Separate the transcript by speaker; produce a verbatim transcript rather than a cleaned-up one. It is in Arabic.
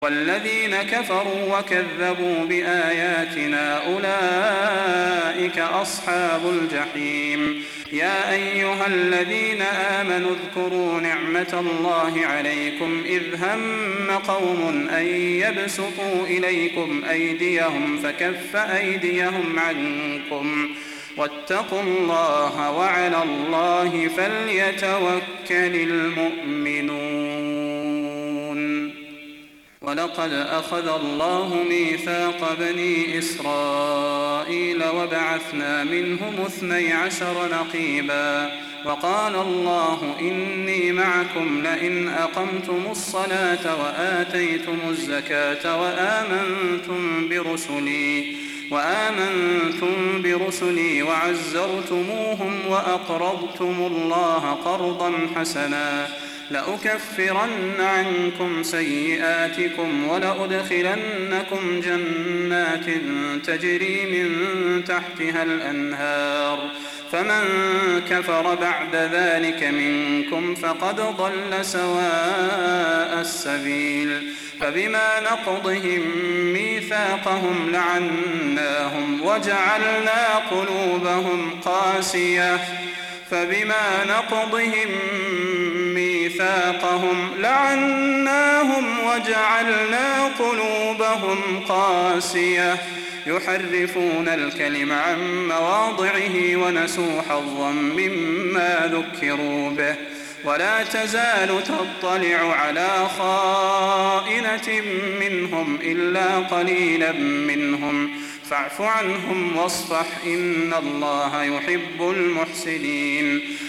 Speaker 1: والذين كفروا وكذبوا بآياتنا أولئك أصحاب الجحيم. يا أيها الذين آمنوا اذكروا نعمة الله عليكم إذ هم قوم أن يبسطوا إليكم أيديهم فكف أيديهم عنكم واتقوا الله وعلى الله فليتوكل المؤمنون. ولقد أخذ الله ميثاق بني إسرائيل وبعثنا منهم اثني عشر نقيبا وقال الله إني معكم لئن أقمتم الصلاة وآتيتم الزكاة وآمنتم برسلي وآمنتم برسلي وعزرتموهم وأقرضتم الله قرضا حسنا لأكفرن عنكم سيئاتكم ولأدخلنكم جنات تجري من تحتها الأنهار فمن كفر بعد ذلك منكم فقد ضل سواء السبيل. فبما نقضهم ميثاقهم لعناهم وجعلنا قلوبهم قاسية فبما نقضهم ميثاقهم لعناهم وجعلنا قلوبهم قاسية يحرفون الكلم عن مواضعه ونسوا حظا مما ذكروا به ولا تزال تطلع على خائنة منهم إلا قليلا منهم فاعف عنهم واصفح إن الله يحب المحسنين.